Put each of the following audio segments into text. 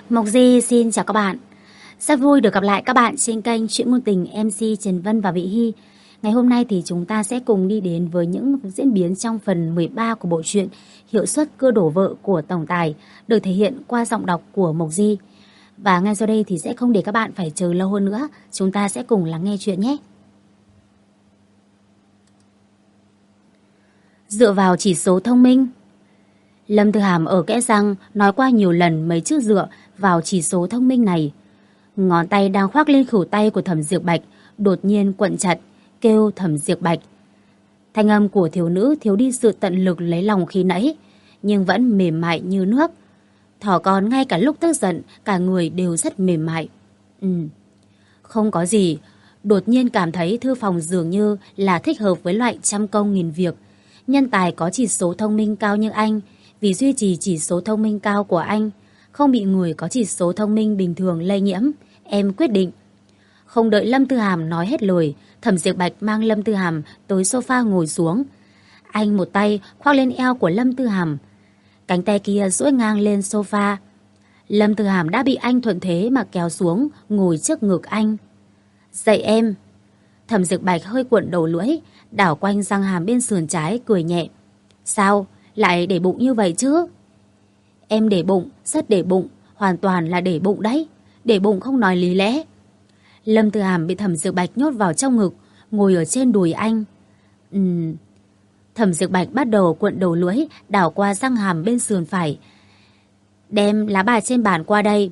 Mộc Di xin chào các bạn. Rất vui được gặp lại các bạn trên kênh Truyện Ngôn Tình MC Trần Vân và Vị Hy. Ngày hôm nay thì chúng ta sẽ cùng đi đến với những diễn biến trong phần 13 của bộ truyện Hiệu suất cưa đổ vợ của tổng tài, được thể hiện qua giọng đọc của Mộc Di. Và ngay sau đây thì sẽ không để các bạn phải chờ lâu hơn nữa, chúng ta sẽ cùng lắng nghe chuyện nhé. Dựa vào chỉ số thông minh. Lâm Tư Hàm ở kẽ răng nói qua nhiều lần mấy chữ dựa vào chỉ số thông minh này. Ngón tay đang khoác lên khửu tay của Thẩm Diệp Bạch đột nhiên quặn chặt, kêu Thẩm Diệp Bạch. Thanh âm của thiếu nữ thiếu đi sự tận lực lấy lòng khi nãy, nhưng vẫn mềm mại như nước. Thỏ con ngay cả lúc tức giận, cả người đều rất mềm mại. Không có gì, đột nhiên cảm thấy thư phòng dường như là thích hợp với loại trăm công nghìn việc. Nhân tài có chỉ số thông minh cao như anh, vì duy trì chỉ số thông minh cao của anh, không bị người có chỉ số thông minh bình thường lây nhiễm, em quyết định. Không đợi Lâm Tư Hàm nói hết lời, Thẩm Diệp Bạch mang Lâm Tư Hàm tới sofa ngồi xuống. Anh một tay khoác lên eo của Lâm Tư Hàm, cánh tay kia duỗi ngang lên sofa. Lâm Tư Hàm đã bị anh thuận thế mà kéo xuống, ngồi trước ngực anh. Dậy em. Thẩm Diệp Bạch hơi cuộn đầu lưỡi, đảo quanh răng hàm bên sườn trái, cười nhẹ. Sao, lại để bụng như vậy chứ? Em để bụng, rất để bụng, hoàn toàn là để bụng đấy. Để bụng không nói lý lẽ. Lâm Tư Hàm bị Thẩm Diệp Bạch nhốt vào trong ngực, ngồi ở trên đùi anh. Thẩm Diệp Bạch bắt đầu cuộn đầu lưỡi, đảo qua răng hàm bên sườn phải. Đem lá bài trên bàn qua đây.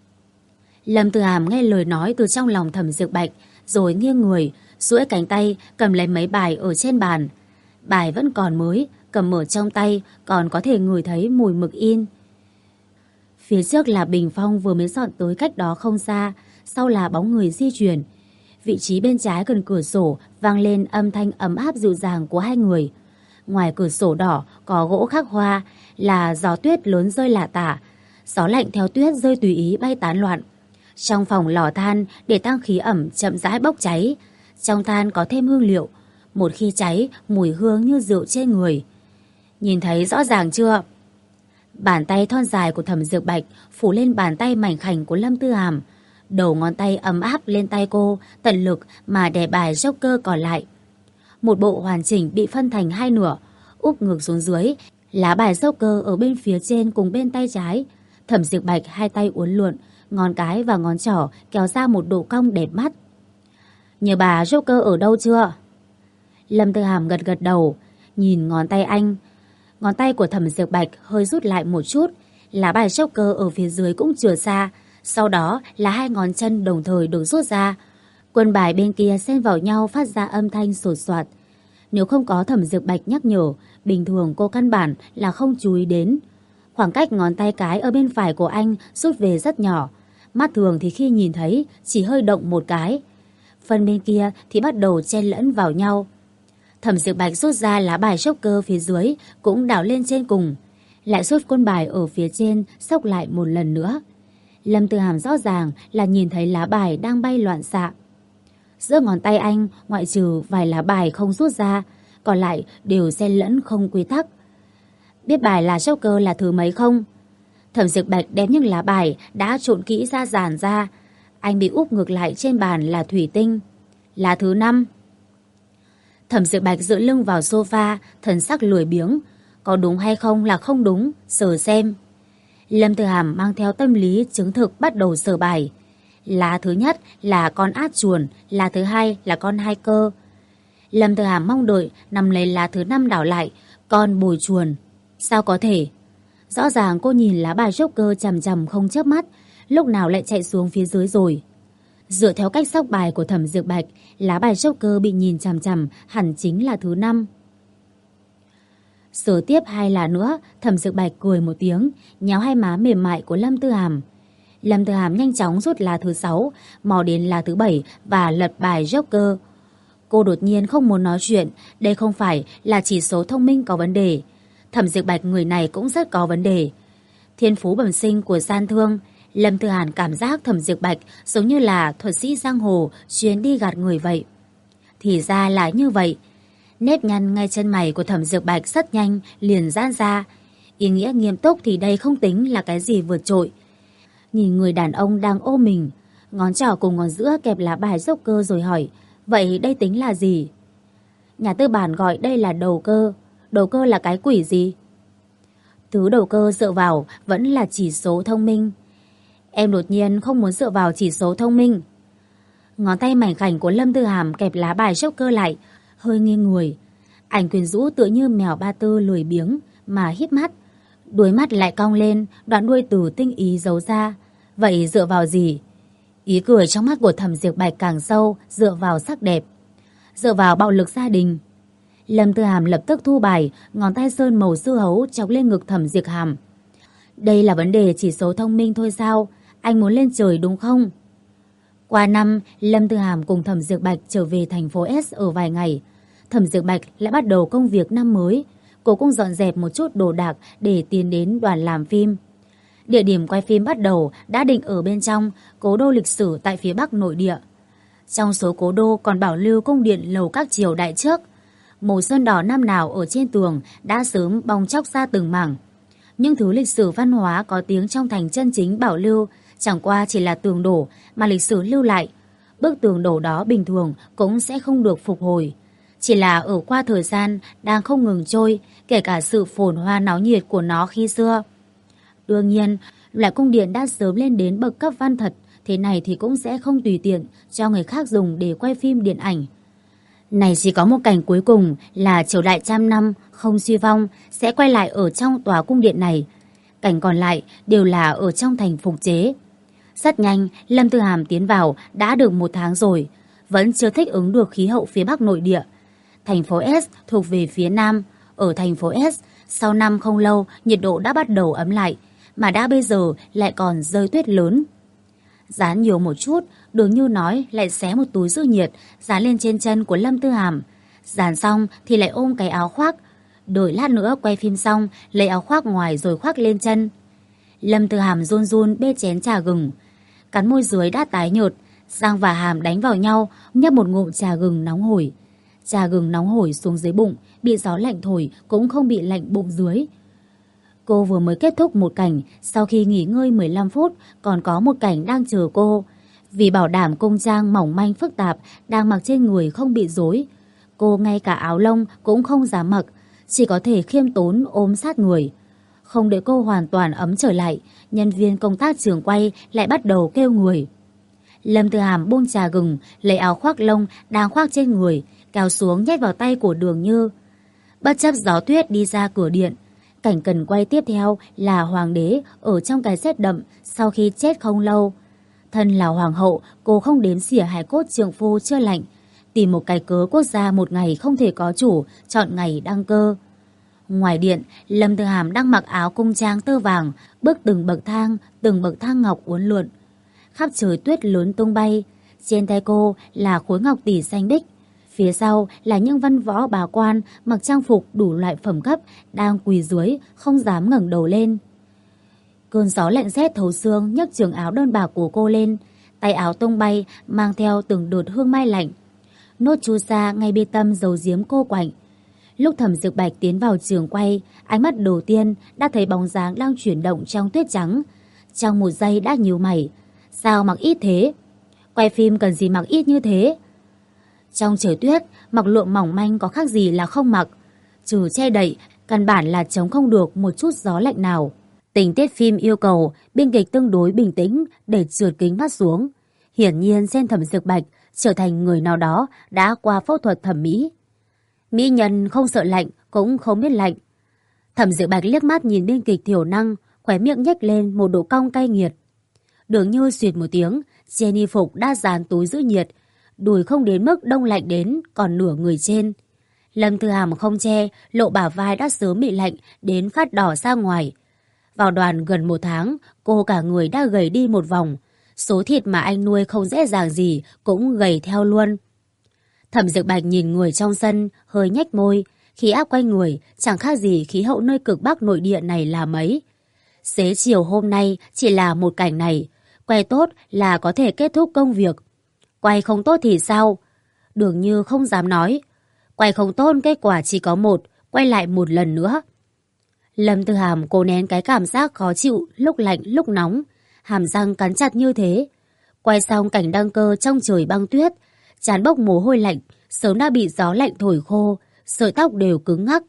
Lâm Tư Hàm nghe lời nói từ trong lòng Thẩm Diệp Bạch, rồi nghiêng người, duỗi cánh tay cầm lấy mấy bài ở trên bàn. Bài vẫn còn mới, cầm ở trong tay còn có thể ngửi thấy mùi mực in. Phía trước là bình phong vừa mới dọn tới cách đó không xa, sau là bóng người di chuyển. Vị trí bên trái gần cửa sổ vang lên âm thanh ấm áp dịu dàng của hai người. Ngoài cửa sổ đỏ có gỗ khắc hoa, là gió tuyết lớn rơi lả tả. Gió lạnh theo tuyết rơi tùy ý bay tán loạn. Trong phòng lò than để tăng khí ẩm chậm rãi bốc cháy. Trong than có thêm hương liệu. Một khi cháy, mùi hương như rượu trên người. Nhìn thấy rõ ràng chưa? Bàn tay thon dài của Thẩm Diệp Bạch phủ lên bàn tay mảnh khảnh của Lâm Tư Hàm. Đầu ngón tay ấm áp lên tay cô, tận lực mà đè bài Joker còn lại. Một bộ hoàn chỉnh bị phân thành hai nửa, úp ngược xuống dưới, lá bài Joker ở bên phía trên cùng bên tay trái. Thẩm Diệp Bạch hai tay uốn lượn, ngón cái và ngón trỏ kéo ra một độ cong đẹp mắt. Nhờ bà Joker ở đâu chưa? Lâm Tư Hàm gật gật đầu, nhìn ngón tay anh. Ngón tay của Thẩm Diệp Bạch hơi rút lại một chút, lá bài Joker ở phía dưới cũng chừa xa. Sau đó là hai ngón chân đồng thời được rút ra. Quân bài bên kia xen vào nhau phát ra âm thanh sột soạt. Nếu không có Thẩm Diệp Bạch nhắc nhở, bình thường cô căn bản là không chú ý đến. Khoảng cách ngón tay cái ở bên phải của anh rút về rất nhỏ. Mắt thường thì khi nhìn thấy chỉ hơi động một cái. Phần bên kia thì bắt đầu chen lẫn vào nhau. Thẩm Diệp Bạch rút ra lá bài Joker phía dưới cũng đảo lên trên cùng. Lại rút quân bài ở phía trên xốc lại một lần nữa. Lâm Tư Hàm rõ ràng là nhìn thấy lá bài đang bay loạn xạ. Giữa ngón tay anh ngoại trừ vài lá bài không rút ra, còn lại đều xen lẫn không quy tắc. Biết bài là Joker là thứ mấy không? Thẩm Diệp Bạch đem những lá bài đã trộn kỹ ra dàn ra. Anh bị úp ngược lại trên bàn là thủy tinh. Là thứ 5. Thẩm Diệp Bạch dựa lưng vào sofa, thần sắc lười biếng. Có đúng hay không là không đúng, sờ xem. Lâm Tư Hàm mang theo tâm lý chứng thực bắt đầu sờ bài. Lá thứ nhất là con át chuồn, lá thứ hai là con hai cơ. Lâm Tư Hàm mong đợi nằm lấy lá thứ 5 đảo lại, con bồi chuồn. Sao có thể? Rõ ràng cô nhìn lá bài Joker chằm chằm không chớp mắt, lúc nào lại chạy xuống phía dưới rồi. Dựa theo cách sóc bài của Thẩm Diệp Bạch, lá bài Joker bị nhìn chằm chằm hẳn chính là thứ 5. Sờ tiếp hai lá nữa, Thẩm Diệp Bạch cười một tiếng, nhéo hai má mềm mại của Lâm Tư Hàm. Lâm Tư Hàm nhanh chóng rút lá thứ 6, mò đến lá thứ 7 và lật bài Joker. Cô đột nhiên không muốn nói chuyện, đây không phải là chỉ số thông minh có vấn đề. Thẩm Diệp Bạch người này cũng rất có vấn đề. Thiên phú bẩm sinh của gian thương. Lâm Tư Hàn cảm giác Thẩm Diệp Bạch giống như là thuật sĩ giang hồ chuyên đi gạt người vậy. Thì ra là như vậy. Nếp nhăn ngay chân mày của Thẩm Diệp Bạch rất nhanh liền giãn ra. Ý nghĩa nghiêm túc thì đây không tính là cái gì vượt trội. nhìn người đàn ông đang ôm mình. Ngón trỏ cùng ngón giữa kẹp lá bài Joker rồi hỏi, vậy đây tính là gì? Nhà tư bản gọi đây là đầu cơ. Đầu cơ là cái quỷ gì? Thứ đầu cơ dựa vào vẫn là chỉ số thông minh. Em đột nhiên không muốn dựa vào chỉ số thông minh. Ngón tay mảnh khảnh của Lâm Tư Hàm kẹp lá bài Joker lại, hơi nghiêng người. Ảnh quyến rũ tựa như mèo ba tư lười biếng mà híp mắt. Đuôi mắt lại cong lên, đoạn đuôi từ tinh ý giấu ra. Vậy dựa vào gì? Ý cười trong mắt của Thẩm Diệp Bạch càng sâu, dựa vào sắc đẹp. Dựa vào bạo lực gia đình. Lâm Tư Hàm lập tức thu bài, ngón tay sơn màu dưa hấu chọc lên ngực Thẩm Diệp Hàm. Đây là vấn đề chỉ số thông minh thôi sao? Anh muốn lên trời đúng không? Qua năm, Lâm Tư Hàm cùng Thẩm Diệp Bạch trở về thành phố S ở vài ngày. Thẩm Diệp Bạch lại bắt đầu công việc năm mới. Cô cũng dọn dẹp một chút đồ đạc để tiến đến đoàn làm phim. Địa điểm quay phim bắt đầu đã định ở bên trong cố đô lịch sử tại phía bắc nội địa. Trong số cố đô còn bảo lưu cung điện lầu các triều đại trước. Màu sơn đỏ năm nào ở trên tường đã sớm bong chóc ra từng mảng. Những thứ lịch sử văn hóa có tiếng trong thành chân chính bảo lưu chẳng qua chỉ là tường đổ mà lịch sử lưu lại. Bức tường đổ đó bình thường cũng sẽ không được phục hồi. Chỉ là ở qua thời gian đang không ngừng trôi, kể cả sự phồn hoa náo nhiệt của nó khi xưa. Đương nhiên, loại cung điện đã sớm lên đến bậc cấp văn thật, thế này thì cũng sẽ không tùy tiện cho người khác dùng để quay phim điện ảnh. Này chỉ có một cảnh cuối cùng là triều đại trăm năm không suy vong sẽ quay lại ở trong tòa cung điện này. Cảnh còn lại đều là ở trong thành phục chế. Rất nhanh, Lâm Tư Hàm tiến vào đã được 1 tháng rồi, vẫn chưa thích ứng được khí hậu phía bắc nội địa. Thành phố S thuộc về phía nam. Ở thành phố S, sau năm không lâu nhiệt độ đã bắt đầu ấm lại, mà đã bây giờ lại còn rơi tuyết lớn. Dán nhiều một chút, Đường Như nói lại xé một túi giữ nhiệt dán lên trên chân của Lâm Tư Hàm. Dán xong thì lại ôm cái áo khoác. Đợi lát nữa quay phim xong lấy áo khoác ngoài rồi khoác lên chân. Lâm Tư Hàm run run bê chén trà gừng. Cắn môi dưới đã tái nhợt, răng và hàm đánh vào nhau, nhấp một ngụm trà gừng nóng hổi. Trà gừng nóng hổi xuống dưới bụng, bị gió lạnh thổi cũng không bị lạnh bụng dưới. Cô vừa mới kết thúc một cảnh, sau khi nghỉ ngơi 15 phút còn có một cảnh đang chờ cô. Vì bảo đảm cung trang mỏng manh phức tạp đang mặc trên người không bị rối, cô ngay cả áo lông cũng không dám mặc, chỉ có thể khiêm tốn ôm sát người. Không để cô hoàn toàn ấm trở lại, nhân viên công tác trường quay lại bắt đầu kêu người. Lâm Tư Hàm buông trà gừng, lấy áo khoác lông đang khoác trên người, kéo xuống nhét vào tay của Đường Như. Bất chấp gió tuyết đi ra cửa điện. Cảnh cần quay tiếp theo là hoàng đế ở trong cái rét đậm sau khi chết không lâu. Thân là hoàng hậu, cô không đếm xỉa hài cốt trượng phu chưa lạnh, tìm một cái cớ quốc gia một ngày không thể có chủ, chọn ngày đăng cơ. Ngoài điện, Lâm Tư Hàm đang mặc áo cung trang tơ vàng, bước từng bậc thang ngọc uốn lượn. Khắp trời tuyết lớn tung bay, trên tay cô là khối ngọc tỷ xanh biếc. Phía sau là những văn võ bà quan mặc trang phục đủ loại phẩm cấp đang quỳ dưới, không dám ngẩng đầu lên. Cơn gió lạnh rét thấu xương nhấc trường áo đơn bạc của cô lên, tay áo tung bay mang theo từng đợt hương mai lạnh. Nốt chu sa ngay bê tâm dầu diếm cô quạnh. Lúc Thẩm Dược Bạch tiến vào trường quay, ánh mắt đầu tiên đã thấy bóng dáng đang chuyển động trong tuyết trắng. Trong một giây đã nhíu mày, sao mặc ít thế? Quay phim cần gì mặc ít như thế? Trong trời tuyết, mặc lụa mỏng manh có khác gì là không mặc. Trừ che đậy, căn bản là chống không được một chút gió lạnh nào. Tình tiết phim yêu cầu biên kịch tương đối bình tĩnh để trượt kính mắt xuống. Hiển nhiên xem Thẩm Dược Bạch trở thành người nào đó đã qua phẫu thuật thẩm mỹ. Mỹ nhân không sợ lạnh cũng không biết lạnh. Thẩm Dược Bạch liếc mắt nhìn biên kịch thiểu năng, khóe miệng nhếch lên một độ cong cay nghiệt. Đường Như xuyệt một tiếng, trên y phục đã dán túi giữ nhiệt, đùi không đến mức đông lạnh đến còn nửa người trên. Lâm Tư Hàm không che, lộ bả vai đã sớm bị lạnh đến phát đỏ ra ngoài. Vào đoàn gần 1 tháng, cô cả người đã gầy đi một vòng. Số thịt mà anh nuôi không dễ dàng gì cũng gầy theo luôn. Thẩm Dược Bạch nhìn người trong sân, hơi nhếch môi. Khí áp quanh người chẳng khác gì khí hậu nơi cực bắc nội địa này là mấy. Xế chiều hôm nay chỉ là một cảnh này. Quay tốt là có thể kết thúc công việc. Quay không tốt thì sao? Đường Như không dám nói. Quay không tốt kết quả chỉ có một, quay lại một lần nữa. Lâm Tư Hàm cố nén cái cảm giác khó chịu lúc lạnh lúc nóng. hàm răng cắn chặt như thế. Quay xong cảnh đăng cơ trong trời băng tuyết, trán bốc mồ hôi lạnh, sớm đã bị gió lạnh thổi khô, sợi tóc đều cứng ngắc.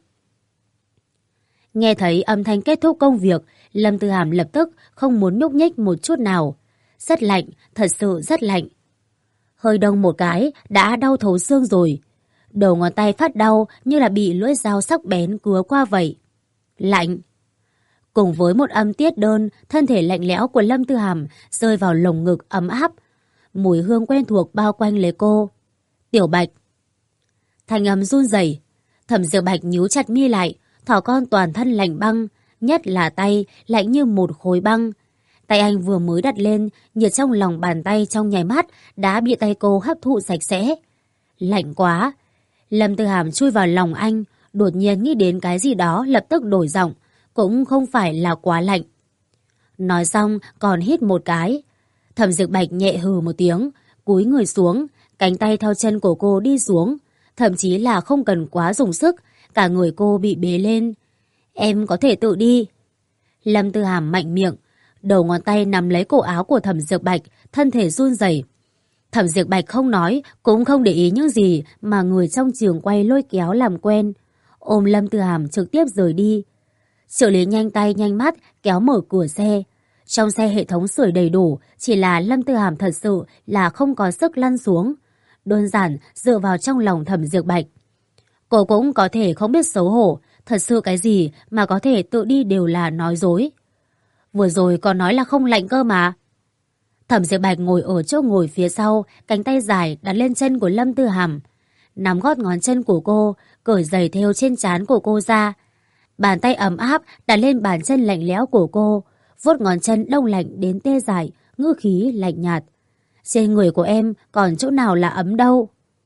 Nghe thấy âm thanh kết thúc công việc, Lâm Tư Hàm lập tức không muốn nhúc nhích một chút nào. Rất lạnh, thật sự rất lạnh. Hơi đông một cái, đã đau thấu xương rồi. Đầu ngón tay phát đau như là bị lưỡi dao sắc bén cứa qua vậy. Lạnh. Cùng với một âm tiết đơn, thân thể lạnh lẽo của Lâm Tư Hàm rơi vào lồng ngực ấm áp. Mùi hương quen thuộc bao quanh lấy cô. Tiểu Bạch. Thanh âm run rẩy. Thẩm Diệp Bạch nhíu chặt mi lại, thỏ con toàn thân lạnh băng, nhất là tay lạnh như một khối băng. Tay anh vừa mới đặt lên, nhiệt trong lòng bàn tay trong nháy mắt đã bị tay cô hấp thụ sạch sẽ. Lạnh quá. Lâm Tư Hàm chui vào lòng anh, đột nhiên nghĩ đến cái gì đó lập tức đổi giọng, cũng không phải là quá lạnh. Nói xong còn hít một cái. Thẩm Diệp Bạch nhẹ hừ một tiếng, cúi người xuống, cánh tay theo chân của cô đi xuống, thậm chí là không cần quá dùng sức, cả người cô bị bế lên. Em có thể tự đi. Lâm Tư Hàm mạnh miệng, đầu ngón tay nắm lấy cổ áo của Thẩm Diệp Bạch, thân thể run rẩy. Thẩm Diệp Bạch không nói, cũng không để ý những gì mà người trong trường quay lôi kéo làm quen. Ôm Lâm Tư Hàm trực tiếp rời đi. Trợ lý nhanh tay nhanh mắt kéo mở cửa xe. Trong xe hệ thống sưởi đầy đủ, chỉ là Lâm Tư Hàm thật sự là không có sức lăn xuống. Đơn giản dựa vào trong lòng Thẩm Diệp Bạch. Cô cũng có thể không biết xấu hổ, thật sự cái gì mà có thể tự đi đều là nói dối. Vừa rồi còn nói là không lạnh cơ mà. Thẩm Diệp Bạch ngồi ở chỗ ngồi phía sau, cánh tay dài đặt lên chân của Lâm Tư Hàm. Nắm gót ngón chân của cô, cởi giày thêu trên trán của cô ra. Bàn tay ấm áp đặt lên bàn chân lạnh lẽo của cô, vuốt ngón chân đông lạnh đến tê dại, ngữ khí lạnh nhạt. Trên người của em còn chỗ nào là ấm đâu.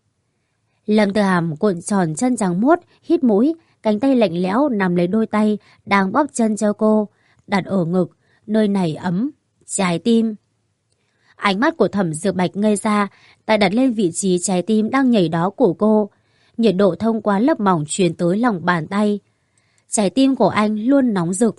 Lâm Tư Hàm cuộn tròn chân trắng muốt, hít mũi, cánh tay lạnh lẽo nằm lấy đôi tay đang bóp chân cho cô, đặt ở ngực, nơi này ấm, trái tim. Ánh mắt của Thẩm Diệp Bạch ngây ra, tay đặt lên vị trí trái tim đang nhảy đó của cô. Nhiệt độ thông qua lớp mỏng truyền tới lòng bàn tay. Trái tim của anh luôn nóng rực.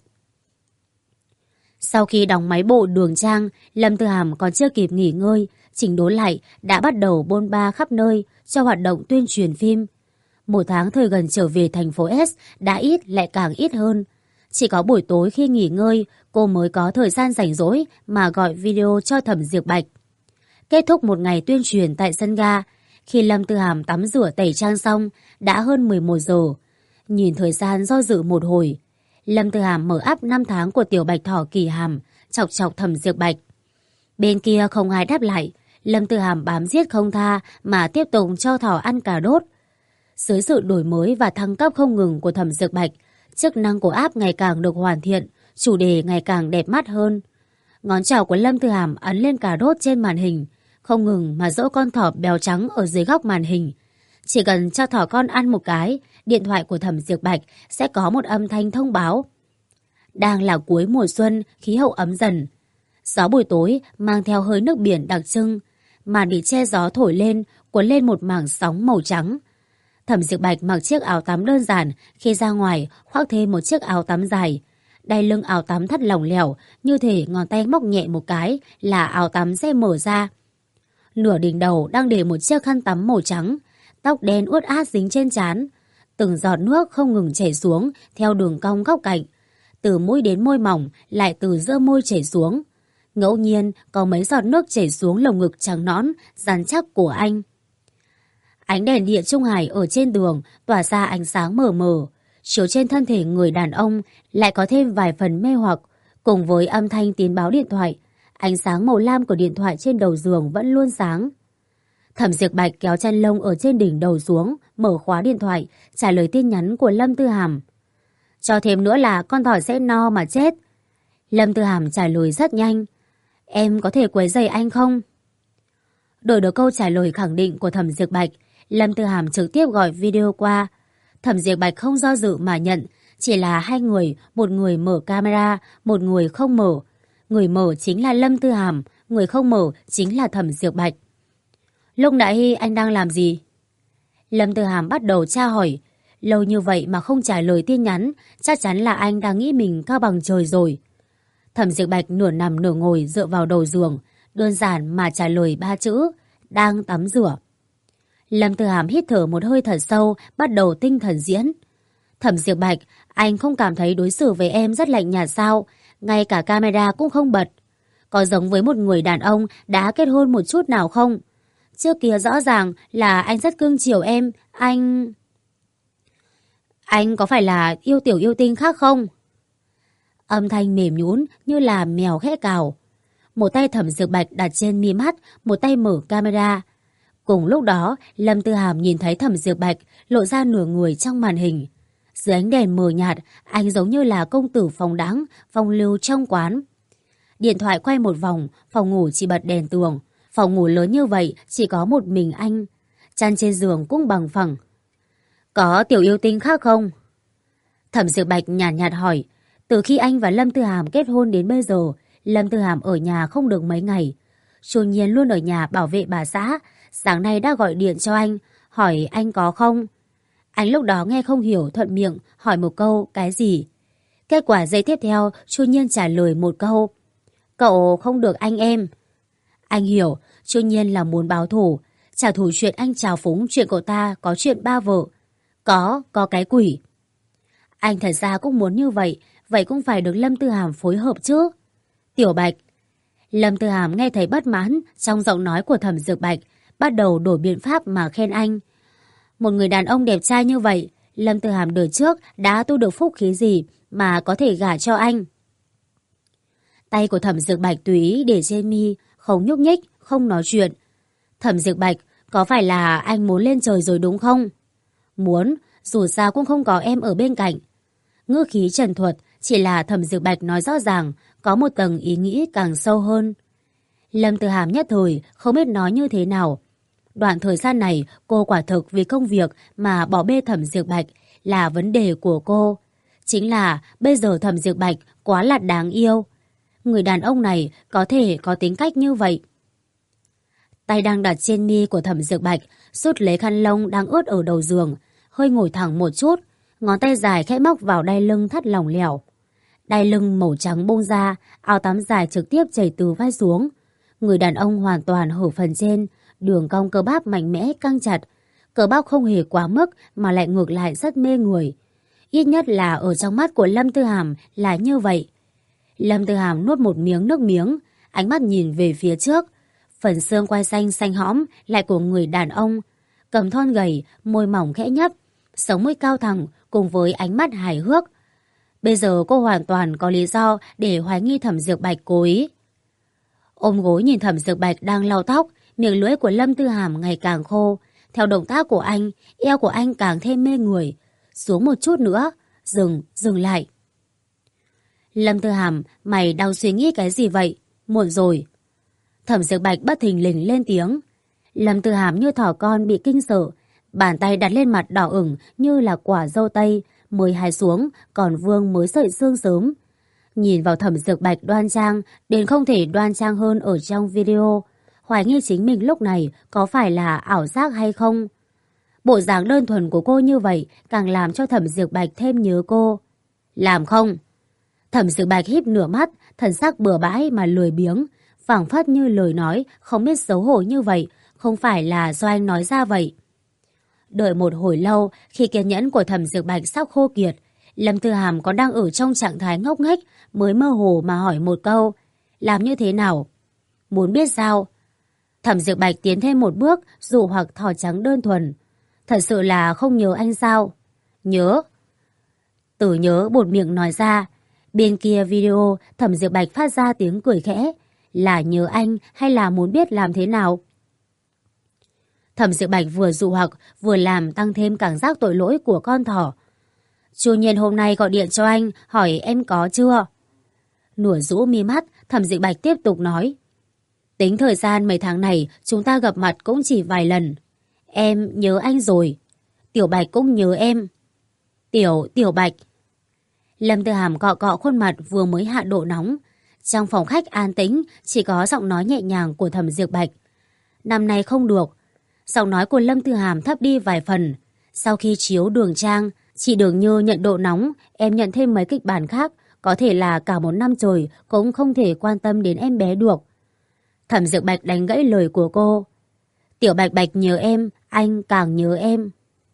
Sau khi đóng máy bộ Đường Trang, Lâm Tư Hàm còn chưa kịp nghỉ ngơi, chỉnh đốn lại đã bắt đầu bôn ba khắp nơi cho hoạt động tuyên truyền phim. Một tháng thời gần trở về thành phố S đã ít lại càng ít hơn. Chỉ có buổi tối khi nghỉ ngơi, cô mới có thời gian rảnh rỗi mà gọi video cho Thẩm Diệp Bạch. Kết thúc một ngày tuyên truyền tại sân ga, khi Lâm Tư Hàm tắm rửa tẩy trang xong, đã hơn 11 giờ. Nhìn thời gian do dự một hồi, Lâm Tư Hàm mở app 5 tháng của Tiểu Bạch Thỏ Kỳ Hàm, chọc chọc Thẩm Diệp Bạch. Bên kia không ai đáp lại, Lâm Tư Hàm bám giết không tha mà tiếp tục cho thỏ ăn cà đốt. Dưới sự đổi mới và thăng cấp không ngừng của Thẩm Diệp Bạch, chức năng của app ngày càng được hoàn thiện, chủ đề ngày càng đẹp mắt hơn. Ngón trỏ của Lâm Tư Hàm ấn lên cà đốt trên màn hình, không ngừng mà dỗ con thỏ béo trắng ở dưới góc màn hình. Chỉ cần cho thỏ con ăn một cái, điện thoại của Thẩm Diệp Bạch sẽ có một âm thanh thông báo. Đang là cuối mùa xuân, khí hậu ấm dần. Gió buổi tối mang theo hơi nước biển đặc trưng, màn bị che gió thổi lên, cuốn lên một mảng sóng màu trắng. Thẩm Diệp Bạch mặc chiếc áo tắm đơn giản, khi ra ngoài khoác thêm một chiếc áo tắm dài. Đai lưng áo tắm thắt lỏng lẻo, như thể ngón tay móc nhẹ một cái là áo tắm sẽ mở ra. Nửa đỉnh đầu đang để một chiếc khăn tắm màu trắng, tóc đen uất át dính trên trán. Từng giọt nước không ngừng chảy xuống theo đường cong góc cạnh. Từ mũi đến môi mỏng, lại từ giữa môi chảy xuống. Ngẫu nhiên có mấy giọt nước chảy xuống lồng ngực trắng nõn, rắn chắc của anh. Ánh đèn điện Trung Hải ở trên đường tỏa ra ánh sáng mờ mờ, chiếu trên thân thể người đàn ông lại có thêm vài phần mê hoặc. Cùng với âm thanh tín báo điện thoại, ánh sáng màu lam của điện thoại trên đầu giường vẫn luôn sáng. Thẩm Diệp Bạch kéo chăn lông ở trên đỉnh đầu xuống, mở khóa điện thoại, trả lời tin nhắn của Lâm Tư Hàm. Cho thêm nữa là con thỏ sẽ no mà chết. Lâm Tư Hàm trả lời rất nhanh. Em có thể quấy rầy anh không? Đổi được câu trả lời khẳng định của Thẩm Diệp Bạch, Lâm Tư Hàm trực tiếp gọi video qua. Thẩm Diệp Bạch không do dự mà nhận, chỉ là hai người, một người mở camera, một người không mở. Người mở chính là Lâm Tư Hàm, người không mở chính là Thẩm Diệp Bạch. Lúc nãy anh đang làm gì? Lâm Tư Hàm bắt đầu tra hỏi. Lâu như vậy mà không trả lời tin nhắn, chắc chắn là anh đang nghĩ mình cao bằng trời rồi. Thẩm Diệp Bạch nửa nằm nửa ngồi dựa vào đầu giường, đơn giản mà trả lời 3 chữ, đang tắm rửa. Lâm Tư Hàm hít thở một hơi thật sâu, bắt đầu tinh thần diễn. Thẩm Diệp Bạch, anh không cảm thấy đối xử với em rất lạnh nhạt sao? Ngay cả camera cũng không bật. Có giống với một người đàn ông đã kết hôn một chút nào không? Trước kia rõ ràng là anh rất cưng chiều em, Anh có phải là yêu tiểu yêu tinh khác không? Âm thanh mềm nhũn như là mèo khẽ cào. Một tay Thẩm Dược Bạch đặt trên mi mắt, một tay mở camera. Cùng lúc đó, Lâm Tư Hàm nhìn thấy Thẩm Dược Bạch lộ ra nửa người trong màn hình. Dưới ánh đèn mờ nhạt, anh giống như là công tử phóng đãng, phong lưu trong quán. Điện thoại quay một vòng, phòng ngủ chỉ bật đèn tường. Phòng ngủ lớn như vậy chỉ có một mình anh. Chăn trên giường cũng bằng phẳng. Có tiểu yêu tinh khác không? Thẩm Dược Bạch nhàn nhạt hỏi. Từ khi anh và Lâm Tư Hàm kết hôn đến bây giờ, Lâm Tư Hàm ở nhà không được mấy ngày. Chu Nhiên luôn ở nhà bảo vệ bà xã. Sáng nay đã gọi điện cho anh, hỏi anh có không? Anh lúc đó nghe không hiểu, thuận miệng hỏi một câu cái gì. Kết quả giây tiếp theo, Chu Nhiên trả lời một câu. Cậu không được anh em. Anh hiểu, Chu Nhiên là muốn báo thù, trả thù chuyện anh trào phúng chuyện cậu ta có chuyện ba vợ. Có cái quỷ. Anh thật ra cũng muốn như vậy, vậy cũng phải được Lâm Tư Hàm phối hợp chứ. Tiểu Bạch. Lâm Tư Hàm nghe thấy bất mãn trong giọng nói của Thẩm Dược Bạch, bắt đầu đổi biện pháp mà khen anh. Một người đàn ông đẹp trai như vậy, Lâm Tư Hàm đời trước đã tu được phúc khí gì mà có thể gả cho anh. Tay của Thẩm Dược Bạch tùy ý để trên mi, không nhúc nhích, không nói chuyện. Thẩm Dược Bạch, có phải là anh muốn lên trời rồi đúng không? Muốn, dù sao cũng không có em ở bên cạnh. Ngữ khí trần thuật, chỉ là Thẩm Dược Bạch nói rõ ràng, có một tầng ý nghĩ càng sâu hơn. Lâm Tư Hàm nhất thời không biết nói như thế nào. Đoạn thời gian này cô quả thực vì công việc mà bỏ bê Thẩm Dược Bạch là vấn đề của cô. Chính là bây giờ Thẩm Dược Bạch quá là đáng yêu. Người đàn ông này có thể có tính cách như vậy. Tay đang đặt trên mi của Thẩm Dược Bạch, rút lấy khăn lông đang ướt ở đầu giường, hơi ngồi thẳng một chút, ngón tay dài khẽ móc vào đai lưng thắt lỏng lẻo. Đai lưng màu trắng bung ra, áo tắm dài trực tiếp chảy từ vai xuống. Người đàn ông hoàn toàn hở phần trên, đường cong cơ bắp mạnh mẽ căng chặt. Cơ bắp không hề quá mức mà lại ngược lại rất mê người. Ít nhất là ở trong mắt của Lâm Tư Hàm là như vậy. Lâm Tư Hàm nuốt một miếng nước miếng, ánh mắt nhìn về phía trước. Phần xương quai xanh xanh hõm lại của người đàn ông. Cầm thon gầy, môi mỏng khẽ nhấp, sống mũi cao thẳng cùng với ánh mắt hài hước. Bây giờ cô hoàn toàn có lý do để hoài nghi Thẩm Dược Bạch cố ý. Ôm gối nhìn Thẩm Dược Bạch đang lau tóc, miệng lưỡi của Lâm Tư Hàm ngày càng khô. Theo động tác của anh, eo của anh càng thêm mê người. Xuống một chút nữa, dừng lại. Lâm Tư Hàm, mày đang suy nghĩ cái gì vậy? Muộn rồi. Thẩm Dược Bạch bất thình lình lên tiếng. Lâm Tư Hàm như thỏ con bị kinh sợ, bàn tay đặt lên mặt đỏ ửng như là quả dâu tây, mới hái xuống, còn vương mới sợi xương sớm. Nhìn vào Thẩm Dược Bạch đoan trang, đến không thể đoan trang hơn ở trong video, hoài nghi chính mình lúc này có phải là ảo giác hay không. Bộ dáng đơn thuần của cô như vậy càng làm cho Thẩm Dược Bạch thêm nhớ cô. Làm không? Thẩm Dược Bạch híp nửa mắt, thần sắc bừa bãi mà lười biếng, phảng phất như lời nói không biết xấu hổ như vậy, không phải là do anh nói ra vậy. Đợi một hồi lâu, khi kiên nhẫn của Thẩm Dược Bạch sắp khô kiệt, Lâm Tư Hàm có đang ở trong trạng thái ngốc nghếch mới mơ hồ mà hỏi một câu. Làm như thế nào? Muốn biết sao? Thẩm Dược Bạch tiến thêm một bước, dụ hoặc thỏ trắng đơn thuần. Thật sự là không nhớ anh sao? Nhớ. Từ nhớ buột miệng nói ra. Bên kia video, Thẩm Dược Bạch phát ra tiếng cười khẽ. Là nhớ anh hay là muốn biết làm thế nào? Thẩm Dược Bạch vừa dụ hoặc vừa làm tăng thêm cảm giác tội lỗi của con thỏ. Chu Nhiên hôm nay gọi điện cho anh, hỏi em có chưa? Nửa rũ mi mắt, Thẩm Dược Bạch tiếp tục nói. Tính thời gian mấy tháng này chúng ta gặp mặt cũng chỉ vài lần. Em nhớ anh rồi. Tiểu Bạch cũng nhớ em. Tiểu Bạch. Lâm Tư Hàm cọ cọ khuôn mặt vừa mới hạ độ nóng. Trong phòng khách an tĩnh, chỉ có giọng nói nhẹ nhàng của Thẩm Dược Bạch. Năm nay không được. Giọng nói của Lâm Tư Hàm thấp đi vài phần. Sau khi chiếu Đường Trang, chị Đường Như nhận độ nóng, em nhận thêm mấy kịch bản khác, có thể là cả một năm trời cũng không thể quan tâm đến em bé được. Thẩm Dược Bạch đánh gãy lời của cô. Tiểu Bạch Bạch nhớ em, anh càng nhớ em.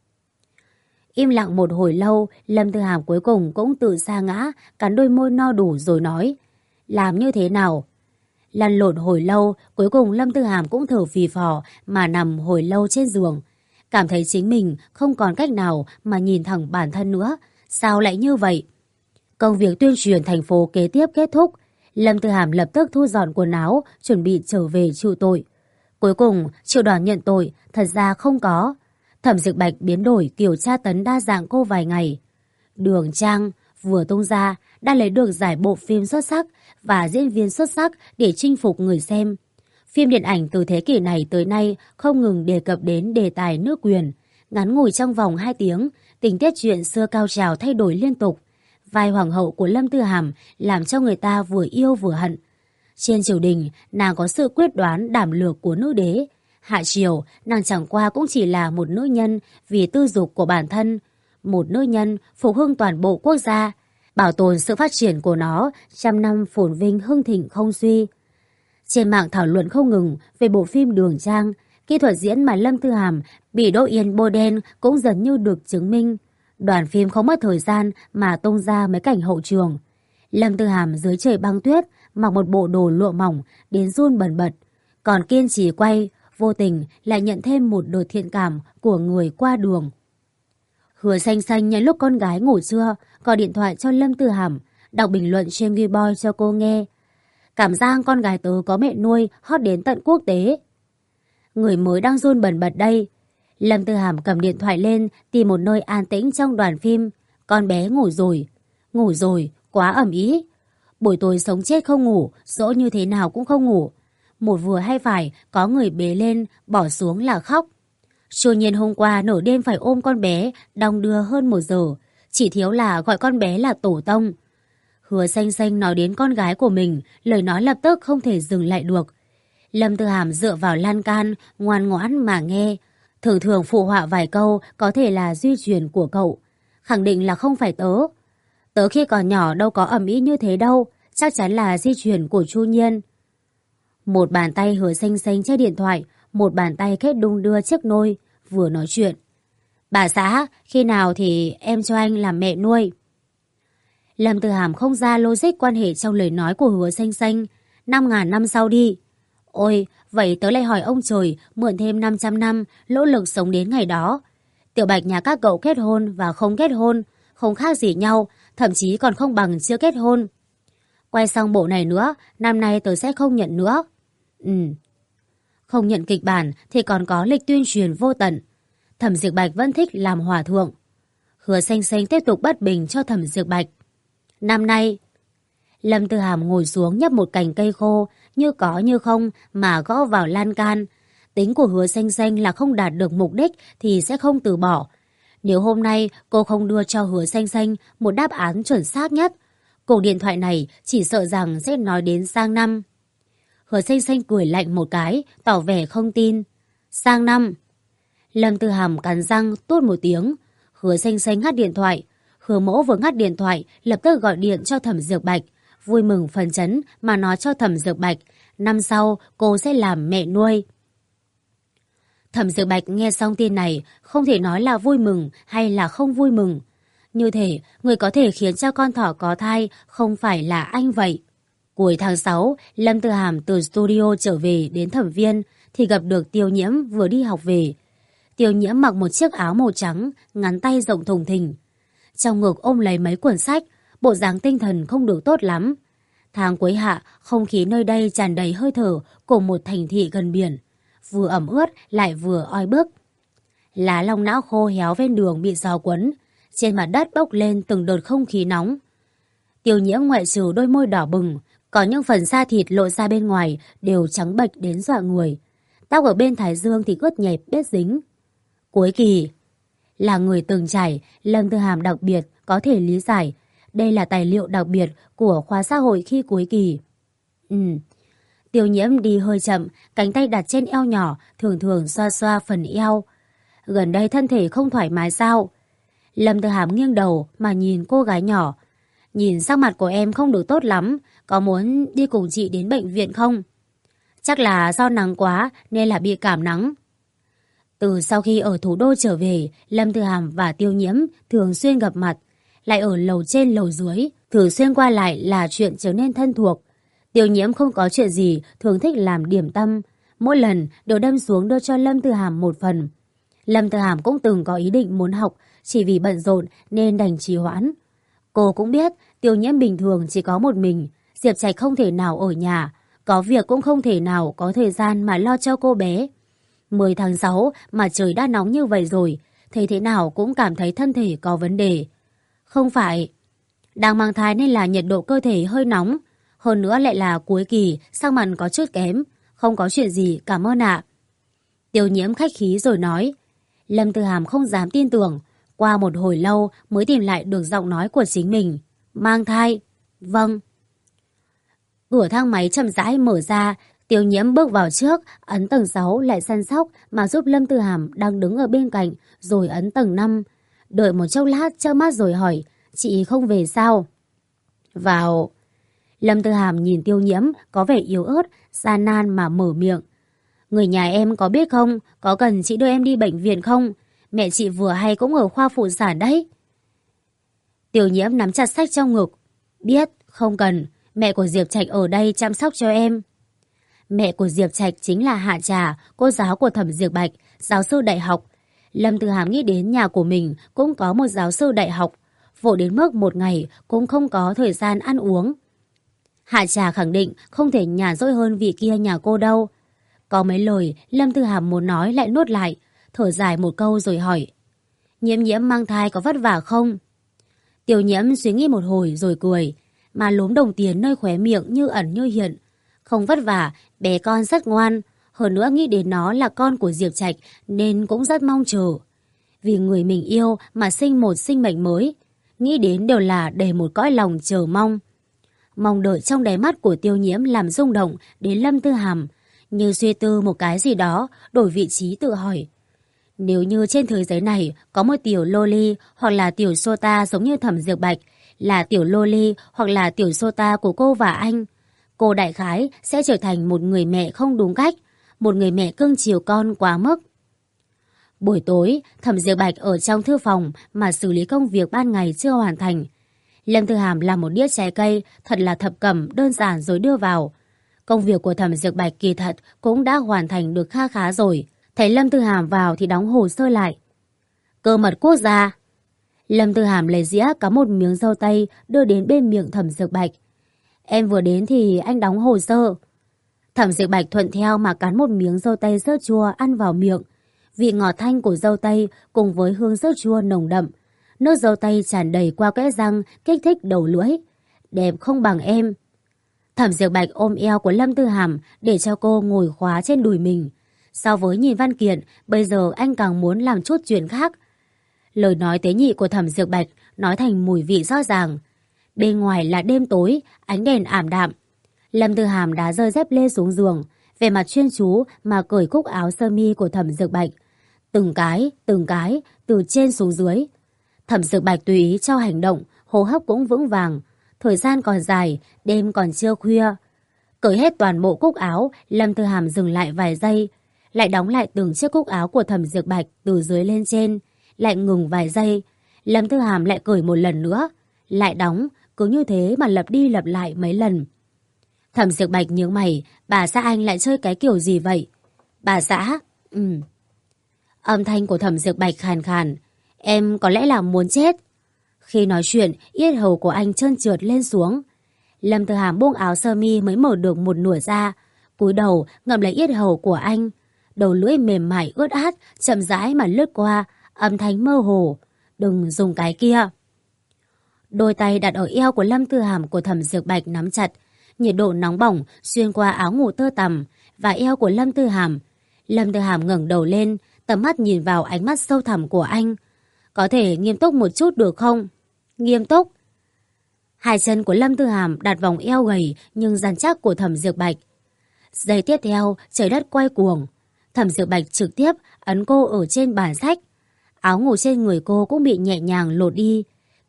Im lặng một hồi lâu, Lâm Tư Hàm cuối cùng cũng tự sa ngã, cắn đôi môi no đủ rồi nói. Làm như thế nào? Lăn lộn hồi lâu, cuối cùng Lâm Tư Hàm cũng thở phì phò mà nằm hồi lâu trên giường. Cảm thấy chính mình không còn cách nào mà nhìn thẳng bản thân nữa. Sao lại như vậy? Công việc tuyên truyền thành phố kế tiếp kết thúc. Lâm Tư Hàm lập tức thu dọn quần áo, chuẩn bị trở về chịu tội. Cuối cùng, Triệu Đoàn nhận tội, thật ra không có. Thẩm Dược Bạch biến đổi kiểu tra tấn đa dạng cô vài ngày. Đường Trang vừa tung ra đã lấy được giải bộ phim xuất sắc và diễn viên xuất sắc để chinh phục người xem. Phim điện ảnh từ thế kỷ này tới nay không ngừng đề cập đến đề tài nữ quyền. Ngắn ngủi trong vòng 2 tiếng, tình tiết chuyện xưa cao trào thay đổi liên tục. Vai hoàng hậu của Lâm Tư Hàm làm cho người ta vừa yêu vừa hận. Trên triều đình, nàng có sự quyết đoán đảm lược của nữ đế. Hạ triều, nàng chẳng qua cũng chỉ là một nữ nhân vì tư dục của bản thân. Một nữ nhân phục hưng toàn bộ quốc gia, bảo tồn sự phát triển của nó, trăm năm phồn vinh hưng thịnh không suy. Trên mạng thảo luận không ngừng về bộ phim Đường Trang, kỹ thuật diễn mà Lâm Tư Hàm bị Đỗ Yên bôi đen cũng dần như được chứng minh. Đoàn phim không mất thời gian mà tung ra mấy cảnh hậu trường. Lâm Tư Hàm dưới trời băng tuyết mặc một bộ đồ lụa mỏng đến run bần bật, còn kiên trì quay, vô tình lại nhận thêm một đợt thiện cảm của người qua đường. Hứa Xanh Xanh nhân lúc con gái ngủ trưa gọi điện thoại cho Lâm Tư Hàm, đọc bình luận trên Gboy cho cô nghe. Cảm giác con gái tớ có mẹ nuôi hot đến tận quốc tế. Người mới đang run bần bật đây. Lâm Tư Hàm cầm điện thoại lên tìm một nơi an tĩnh trong đoàn phim. Con bé ngủ rồi. Ngủ rồi, quá ầm ĩ. Buổi tối sống chết không ngủ, dỗ như thế nào cũng không ngủ. Một vừa hay phải có người bế lên, bỏ xuống là khóc. Chu Nhiên hôm qua nửa đêm phải ôm con bé, đong đưa hơn 1 giờ. Chỉ thiếu là gọi con bé là tổ tông. Hứa Xanh Xanh nói đến con gái của mình, lời nói lập tức không thể dừng lại được. Lâm Tư Hàm dựa vào lan can, ngoan ngoãn mà nghe. Thường thường phụ họa vài câu có thể là di truyền của cậu. Khẳng định là không phải tớ. Tớ khi còn nhỏ đâu có ầm ĩ như thế đâu, chắc chắn là di truyền của Chu Nhiên. Một bàn tay Hứa Xanh Xanh che điện thoại, một bàn tay kết đung đưa chiếc nôi, vừa nói chuyện. Bà xã, khi nào thì em cho anh làm mẹ nuôi? Lâm Tư Hàm không ra logic quan hệ trong lời nói của Hứa Xanh Xanh. 5.000 năm sau đi. Ôi, vậy tớ lại hỏi ông trời mượn thêm 500 năm, nỗ lực sống đến ngày đó. Tiểu Bạch nhà các cậu kết hôn và không kết hôn, không khác gì nhau, thậm chí còn không bằng chưa kết hôn. Quay xong bộ này nữa, năm nay tớ sẽ không nhận nữa. Không nhận kịch bản thì còn có lịch tuyên truyền vô tận. Thẩm Dược Bạch vẫn thích làm hòa thượng. Hứa Xanh Xanh tiếp tục bất bình cho Thẩm Dược Bạch. Năm nay, Lâm Tư Hàm ngồi xuống nhấp một cành cây khô, như có như không mà gõ vào lan can. Tính của Hứa Xanh Xanh là không đạt được mục đích thì sẽ không từ bỏ. Nếu hôm nay cô không đưa cho Hứa Xanh Xanh một đáp án chuẩn xác nhất, cuộc điện thoại này chỉ sợ rằng sẽ nói đến sang năm. Hứa Xanh Xanh cười lạnh một cái, tỏ vẻ không tin. Sang năm. Lâm Tư Hàm cắn răng tuốt một tiếng. Hứa Xanh Xanh ngắt điện thoại. Hứa Mỗ vừa ngắt điện thoại, lập tức gọi điện cho Thẩm Dược Bạch, vui mừng phấn chấn mà nói cho Thẩm Dược Bạch, năm sau cô sẽ làm mẹ nuôi. Thẩm Dược Bạch nghe xong tin này, không thể nói là vui mừng hay là không vui mừng. Như thể người có thể khiến cho con thỏ có thai không phải là anh vậy. Cuối tháng 6, Lâm Tư Hàm từ studio trở về đến Thẩm Viên thì gặp được Tiêu Nhiễm vừa đi học về. Tiêu Nhiễm mặc một chiếc áo màu trắng, ngắn tay rộng thùng thình. Trong ngực ôm lấy mấy quyển sách, bộ dáng tinh thần không được tốt lắm. Tháng cuối hạ, không khí nơi đây tràn đầy hơi thở của một thành thị gần biển. Vừa ẩm ướt lại vừa oi bức. Lá long não khô héo ven đường bị gió quấn. Trên mặt đất bốc lên từng đợt không khí nóng. Tiêu Nhiễm ngoại trừ đôi môi đỏ bừng, có những phần da thịt lộ ra bên ngoài đều trắng bệch đến dọa người. Tóc ở bên thái dương thì ướt nhẹp bết dính. Cuối kỳ. Là người từng trải, Lâm Tư Hàm đặc biệt có thể lý giải. Đây là tài liệu đặc biệt của khóa xã hội khi cuối kỳ. Tiêu Nhiễm đi hơi chậm, cánh tay đặt trên eo nhỏ, thường thường xoa xoa phần eo. Gần đây thân thể không thoải mái sao? Lâm Tư Hàm nghiêng đầu mà nhìn cô gái nhỏ. Nhìn sắc mặt của em không được tốt lắm, có muốn đi cùng chị đến bệnh viện không? Chắc là do nắng quá nên là bị cảm nắng. Từ sau khi ở thủ đô trở về, Lâm Thư Hàm và Tiêu Nhiễm thường xuyên gặp mặt, lại ở lầu trên lầu dưới, thường xuyên qua lại là chuyện trở nên thân thuộc. Tiêu Nhiễm không có chuyện gì, thường thích làm điểm tâm, mỗi lần đều đem xuống đưa cho Lâm Thư Hàm một phần. Lâm Thư Hàm cũng từng có ý định muốn học, chỉ vì bận rộn nên đành trì hoãn. Cô cũng biết Tiêu Nhiễm bình thường chỉ có một mình, Diệp Trạch không thể nào ở nhà, có việc cũng không thể nào có thời gian mà lo cho cô bé. 10 tháng 6 mà trời đã nóng như vậy rồi, thế nào cũng cảm thấy thân thể có vấn đề. Không phải, đang mang thai nên là nhiệt độ cơ thể hơi nóng, hơn nữa lại là cuối kỳ, sắc mặt có chút kém, không có chuyện gì, cảm ơn ạ. Tiêu Nhiễm khách khí rồi nói. Lâm Thư Hàm không dám tin tưởng, qua một hồi lâu mới tìm lại được giọng nói của chính mình. Mang thai? Vâng. Cửa thang máy chậm rãi mở ra, Tiêu Nhiễm bước vào trước, ấn tầng 6 lại săn sóc mà giúp Lâm Thư Hàm đang đứng ở bên cạnh, rồi ấn tầng 5. Đợi một chốc lát trợn mắt rồi hỏi, chị không về sao? Vào. Lâm Thư Hàm nhìn Tiêu Nhiễm có vẻ yếu ớt, gian nan mà mở miệng. Người nhà em có biết không, có cần chị đưa em đi bệnh viện không? Mẹ chị vừa hay cũng ở khoa phụ sản đấy. Tiêu Nhiễm nắm chặt sách trong ngực. Biết, không cần, mẹ của Diệp Trạch ở đây chăm sóc cho em. Mẹ của Diệp Trạch chính là Hạ Trà, cô giáo của Thẩm Diệp Bạch, giáo sư đại học. Lâm Thư Hàm nghĩ đến nhà của mình cũng có một giáo sư đại học, vội đến mức một ngày cũng không có thời gian ăn uống. Hạ Trà khẳng định không thể nhàn rỗi hơn vị kia nhà cô đâu. Có mấy lời Lâm Thư Hàm muốn nói lại nuốt lại, thở dài một câu rồi hỏi. Nhiễm Nhiễm mang thai có vất vả không? Tiêu Nhiễm suy nghĩ một hồi rồi cười, mà lúm đồng tiền nơi khóe miệng như ẩn như hiện. Không vất vả, bé con rất ngoan, hơn nữa nghĩ đến nó là con của Diệp Trạch nên cũng rất mong chờ. Vì người mình yêu mà sinh một sinh mệnh mới, nghĩ đến đều là đầy một cõi lòng chờ mong. Mong đợi trong đáy mắt của Tiêu Nhiễm làm rung động đến Lâm Thư Hàm, như suy tư một cái gì đó, đổi vị trí tự hỏi. Nếu như trên thế giới này có một tiểu loli hoặc là tiểu sota giống như Thẩm Diệp Bạch, là tiểu loli hoặc là tiểu sota của cô và anh, cô đại khái sẽ trở thành một người mẹ không đúng cách, một người mẹ cưng chiều con quá mức. Buổi tối, Thẩm Diệp Bạch ở trong thư phòng mà xử lý công việc ban ngày chưa hoàn thành. Lâm Thư Hàm làm một đĩa trái cây thật là thập cẩm đơn giản rồi đưa vào. Công việc của Thẩm Diệp Bạch kỳ thật cũng đã hoàn thành được kha khá rồi. Thấy Lâm Thư Hàm vào thì đóng hồ sơ lại. Cơ mật quốc gia. Lâm Thư Hàm lấy dĩa cắm một miếng dâu tây đưa đến bên miệng Thẩm Diệp Bạch. Em vừa đến thì anh đóng hồ sơ. Thẩm Diệp Bạch thuận theo mà cắn một miếng dâu tây sớt chua ăn vào miệng. Vị ngọt thanh của dâu tây cùng với hương sớt chua nồng đậm. Nước dâu tây tràn đầy qua kẽ răng, kích thích đầu lưỡi. Đẹp không bằng em. Thẩm Diệp Bạch ôm eo của Lâm Thư Hàm để cho cô ngồi khóa trên đùi mình. So với nhìn văn kiện, bây giờ anh càng muốn làm chút chuyện khác. Lời nói tế nhị của Thẩm Diệp Bạch nói thành mùi vị rõ ràng. Bên ngoài là đêm tối, ánh đèn ảm đạm. Lâm Thư Hàm đá rơi dép lê xuống giường, về mặt chuyên chú mà cởi cúc áo sơ mi của Thẩm Diệp Bạch. Từng cái, từ trên xuống dưới. Thẩm Diệp Bạch tùy ý cho hành động, hô hấp cũng vững vàng. Thời gian còn dài, đêm còn chưa khuya. Cởi hết toàn bộ cúc áo, Lâm Thư Hàm dừng lại vài giây, lại đóng lại từng chiếc cúc áo của Thẩm Diệp Bạch từ dưới lên trên, lại ngừng vài giây. Lâm Thư Hàm lại cởi một lần nữa, lại đóng, cứ như thế mà lặp đi lặp lại mấy lần. Thẩm Diệp Bạch nhướng mày, bà xã anh lại chơi cái kiểu gì vậy? Bà xã? Âm thanh của Thẩm Diệp Bạch khàn khàn. Em có lẽ là muốn chết. Khi nói chuyện, yết hầu của anh trơn trượt lên xuống. Lâm Thư Hàm buông áo sơ mi mới mở được một nửa ra, cúi đầu ngậm lấy yết hầu của anh. Đầu lưỡi mềm mại ướt át, chậm rãi mà lướt qua, âm thanh mơ hồ. Đừng dùng cái kia. Đôi tay đặt ở eo của Lâm Thư Hàm của Thẩm Diệp Bạch nắm chặt. Nhiệt độ nóng bỏng xuyên qua áo ngủ tơ tằm và eo của Lâm Thư Hàm. Lâm Thư Hàm ngẩng đầu lên, tầm mắt nhìn vào ánh mắt sâu thẳm của anh. Có thể nghiêm túc một chút được không? Nghiêm túc. Hai chân của Lâm Thư Hàm đặt vòng eo gầy nhưng rắn chắc của Thẩm Diệp Bạch. Giây tiếp theo, trời đất quay cuồng. Thẩm Diệp Bạch trực tiếp ấn cô ở trên bàn sách. Áo ngủ trên người cô cũng bị nhẹ nhàng lột đi.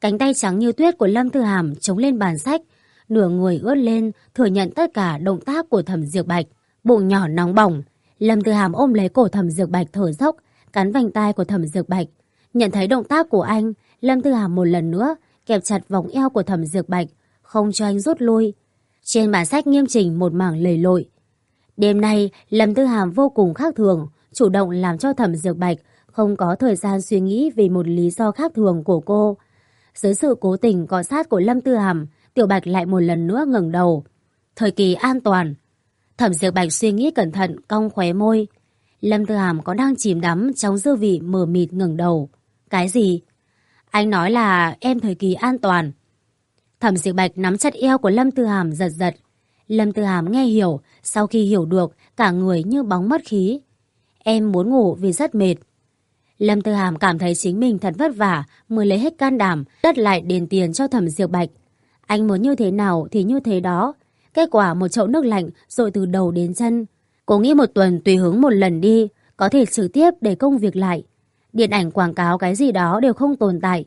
Cánh tay trắng như tuyết của Lâm Tư Hàm chống lên bàn sách, nửa người ướt lên thừa nhận tất cả động tác của Thẩm Diệp Bạch. Bụng nhỏ nóng bỏng, Lâm Tư Hàm ôm lấy cổ Thẩm Diệp Bạch thở dốc, cắn vành tai của Thẩm Diệp Bạch. Nhận thấy động tác của anh, Lâm Tư Hàm một lần nữa kẹp chặt vòng eo của Thẩm Diệp Bạch, không cho anh rút lui. Trên bản sách nghiêm chỉnh một mảng lầy lội. Đêm nay, Lâm Tư Hàm vô cùng khác thường, chủ động làm cho Thẩm Diệp Bạch không có thời gian suy nghĩ về một lý do khác thường của cô. Dưới sự cố tình cọ sát của Lâm Tư Hàm, Tiểu Bạch lại một lần nữa ngẩng đầu. Thời kỳ an toàn. Thẩm Diệp Bạch suy nghĩ cẩn thận, cong khóe môi. Lâm Tư Hàm có đang chìm đắm trong dư vị mờ mịt ngẩng đầu. Cái gì? Anh nói là em thời kỳ an toàn. Thẩm Diệp Bạch nắm chặt eo của Lâm Tư Hàm giật giật. Lâm Tư Hàm nghe hiểu, sau khi hiểu được, cả người như bóng mất khí. Em muốn ngủ vì rất mệt. Lâm Tư Hàm cảm thấy chính mình thật vất vả mới lấy hết can đảm đất lại đền tiền cho Thẩm Diệp Bạch. Anh muốn như thế nào thì như thế đó. Kết quả một chậu nước lạnh dội từ đầu đến chân. Cô nghĩ một tuần tùy hứng một lần đi, có thể trực tiếp để công việc lại. Điện ảnh quảng cáo cái gì đó đều không tồn tại.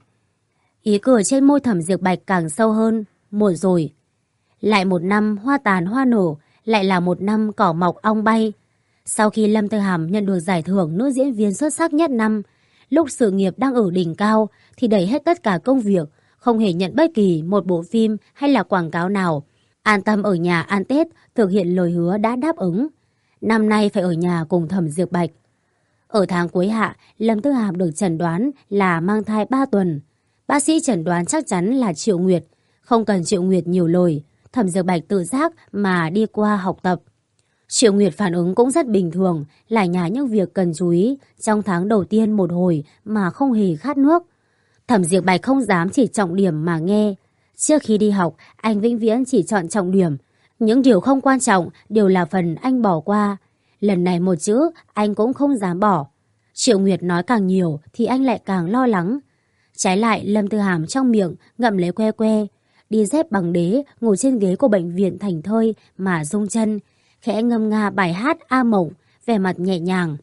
Ý cười trên môi Thẩm Diệp Bạch càng sâu hơn. Muộn rồi. Lại một năm hoa tàn hoa nổ, lại là một năm cỏ mọc ong bay. Sau khi Lâm Tư Hàm nhận được giải thưởng nữ diễn viên xuất sắc nhất năm, lúc sự nghiệp đang ở đỉnh cao thì đẩy hết tất cả công việc, không hề nhận bất kỳ một bộ phim hay là quảng cáo nào. An tâm ở nhà ăn Tết, thực hiện lời hứa đã đáp ứng. Năm nay phải ở nhà cùng Thẩm Diệp Bạch. Ở tháng cuối hạ, Lâm Tư Hàm được chẩn đoán là mang thai 3 tuần. Bác sĩ chẩn đoán chắc chắn là Triệu Nguyệt. Không cần Triệu Nguyệt nhiều lời, Thẩm Diệp Bạch tự giác mà đi qua học tập. Triệu Nguyệt phản ứng cũng rất bình thường, lại nhả những việc cần chú ý trong tháng đầu tiên một hồi mà không hề khát nước. Thẩm Diệp Bạch không dám chỉ trọng điểm mà nghe. Trước khi đi học, anh vĩnh viễn chỉ chọn trọng điểm. Những điều không quan trọng đều là phần anh bỏ qua. Lần này một chữ anh cũng không dám bỏ. Triệu Nguyệt nói càng nhiều thì anh lại càng lo lắng. Trái lại, Lâm Tư Hàm trong miệng ngậm lấy que que, đi dép bằng đế, ngồi trên ghế của bệnh viện thảnh thơi mà rung chân, khẽ ngâm nga bài hát A Mộng, vẻ mặt nhẹ nhàng.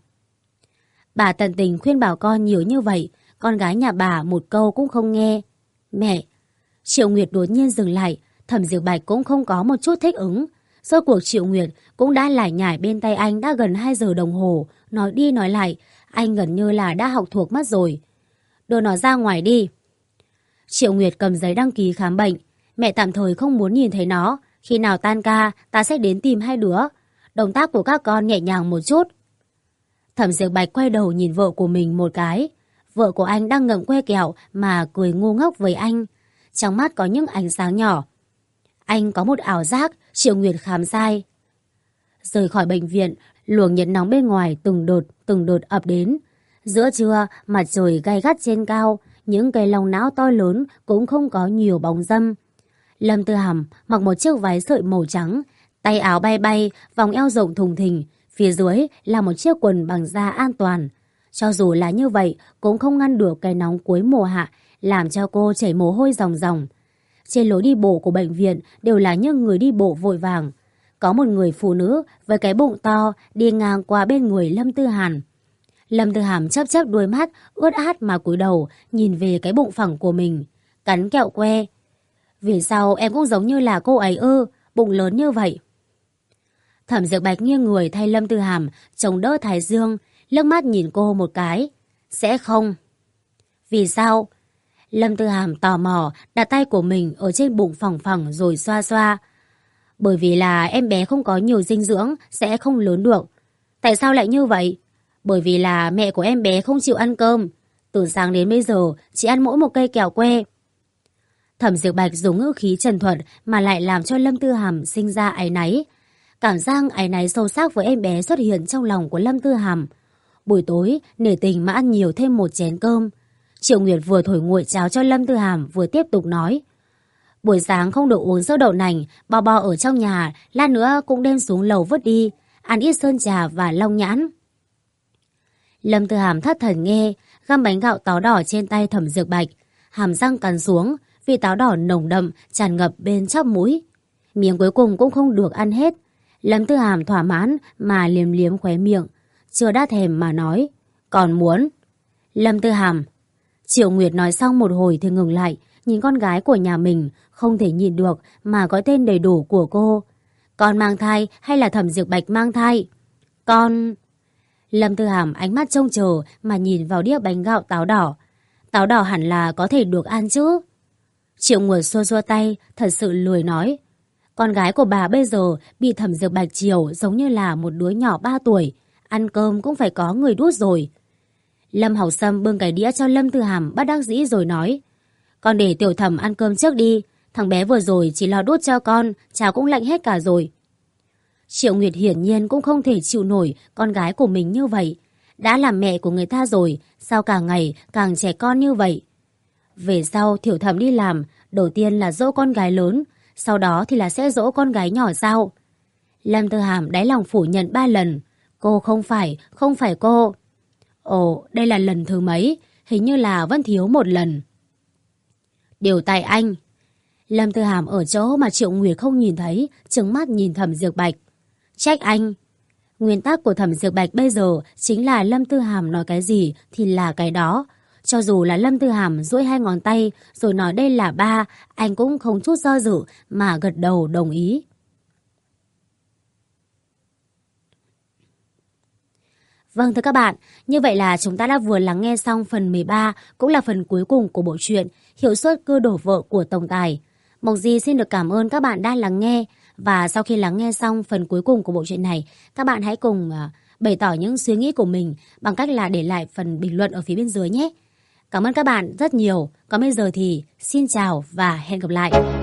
Bà tận tình khuyên bảo con nhiều như vậy, con gái nhà bà một câu cũng không nghe. Mẹ! Triệu Nguyệt đột nhiên dừng lại, Thẩm Diệp Bạch cũng không có một chút thích ứng. Rốt cuộc Triệu Nguyệt cũng đã lải nhải bên tay anh đã gần 2 giờ đồng hồ, nói đi nói lại, anh gần như là đã học thuộc mất rồi. Đưa nó ra ngoài đi. Triệu Nguyệt cầm giấy đăng ký khám bệnh. Mẹ tạm thời không muốn nhìn thấy nó. Khi nào tan ca, ta sẽ đến tìm hai đứa. Động tác của các con nhẹ nhàng một chút. Thẩm Diệp Bạch quay đầu nhìn vợ của mình một cái. Vợ của anh đang ngậm que kẹo mà cười ngu ngốc với anh. Trong mắt có những ánh sáng nhỏ. Anh có một ảo giác Triệu Nguyệt khám sai. Rời khỏi bệnh viện, luồng nhiệt nóng bên ngoài từng đợt ập đến. Giữa trưa, mặt trời gay gắt trên cao, những cây long não to lớn cũng không có nhiều bóng râm. Lâm Tư Hàm mặc một chiếc váy sợi màu trắng, tay áo bay bay, vòng eo rộng thùng thình, phía dưới là một chiếc quần bằng da an toàn. Cho dù là như vậy, cũng không ngăn được cái nóng cuối mùa hạ, làm cho cô chảy mồ hôi ròng ròng. Trên lối đi bộ của bệnh viện đều là những người đi bộ vội vàng. Có một người phụ nữ với cái bụng to đi ngang qua bên người Lâm Tư Hàn. Lâm Tư Hàm chớp chớp đuôi mắt, ướt át mà cúi đầu, nhìn về cái bụng phẳng của mình, cắn kẹo que. Vì sao em cũng giống như là cô ấy ư, bụng lớn như vậy? Thẩm Diệp Bạch nghiêng người thay Lâm Tư Hàm, chống đỡ thái dương, liếc mắt nhìn cô một cái. Sẽ không. Vì sao? Lâm Tư Hàm tò mò, đặt tay của mình ở trên bụng phẳng phẳng rồi xoa xoa. Bởi vì là em bé không có nhiều dinh dưỡng, sẽ không lớn được. Tại sao lại như vậy? Bởi vì là mẹ của em bé không chịu ăn cơm. Từ sáng đến bây giờ chỉ ăn mỗi một cây kẹo que. Thẩm Diệp Bạch dùng ngữ khí trần thuật mà lại làm cho Lâm Tư Hàm sinh ra áy náy. Cảm giác áy náy sâu sắc với em bé xuất hiện trong lòng của Lâm Tư Hàm. Buổi tối, nể tình mà ăn nhiều thêm một chén cơm. Triệu Nguyệt vừa thổi nguội cháo cho Lâm Tư Hàm vừa tiếp tục nói. Buổi sáng không được uống sữa đậu nành, bò bò ở trong nhà, lát nữa cũng đem xuống lầu vứt đi, ăn ít sơn trà và long nhãn. Lâm Tư Hàm thất thần nghe, găm bánh gạo táo đỏ trên tay Thẩm Diệp Bạch, hàm răng cắn xuống, vì táo đỏ nồng đậm tràn ngập bên chóp mũi. Miếng cuối cùng cũng không được ăn hết. Lâm Tư Hàm thỏa mãn mà liếm liếm khóe miệng, chưa đã thèm mà nói, còn muốn. Lâm Tư Hàm. Triệu Nguyệt nói xong một hồi thì ngừng lại, nhìn con gái của nhà mình, không thể nhìn được mà có tên đầy đủ của cô. Con mang thai hay là Thẩm Diệp Bạch mang thai? Con... Lâm Tư Hàm ánh mắt trông chờ mà nhìn vào đĩa bánh gạo táo đỏ. Táo đỏ hẳn là có thể được ăn chứ? Triệu Nguyệt xua xua tay, thật sự lười nói. Con gái của bà bây giờ bị Thẩm Diệp Bạch chiều giống như là một đứa nhỏ 3 tuổi. Ăn cơm cũng phải có người đút rồi. Lâm Hậu Sâm bưng cái đĩa cho Lâm Tư Hàm bất đắc dĩ rồi nói. Con để Tiểu Thẩm ăn cơm trước đi. Thằng bé vừa rồi chỉ lo đút cho con, cháo cũng lạnh hết cả rồi. Triệu Nguyệt hiển nhiên cũng không thể chịu nổi con gái của mình như vậy. Đã làm mẹ của người ta rồi, sao càng ngày càng trẻ con như vậy? Về sau Tiểu Thẩm đi làm, đầu tiên là dỗ con gái lớn, sau đó thì là sẽ dỗ con gái nhỏ sao? Lâm Tư Hàm đáy lòng phủ nhận 3 lần. Cô không phải cô. Ồ, đây là lần thứ mấy? Hình như là vẫn thiếu một lần. Điều tại anh. Lâm Tư Hàm ở chỗ mà Triệu Nguyệt không nhìn thấy, trừng mắt nhìn Thẩm Diệp Bạch. Trách anh. Nguyên tắc của Thẩm Diệp Bạch bây giờ chính là Lâm Tư Hàm nói cái gì thì là cái đó. Cho dù là Lâm Tư Hàm duỗi 2 ngón tay rồi nói đây là ba, anh cũng không chút do dự mà gật đầu đồng ý. Vâng thưa các bạn, như vậy là chúng ta đã vừa lắng nghe xong phần 13, cũng là phần cuối cùng của bộ truyện Hiệu suất cưa đổ vợ của tổng tài. Mộc Di xin được cảm ơn các bạn đã lắng nghe. Và sau khi lắng nghe xong phần cuối cùng của bộ truyện này, các bạn hãy cùng bày tỏ những suy nghĩ của mình bằng cách là để lại phần bình luận ở phía bên dưới nhé. Cảm ơn các bạn rất nhiều. Còn bây giờ thì xin chào và hẹn gặp lại.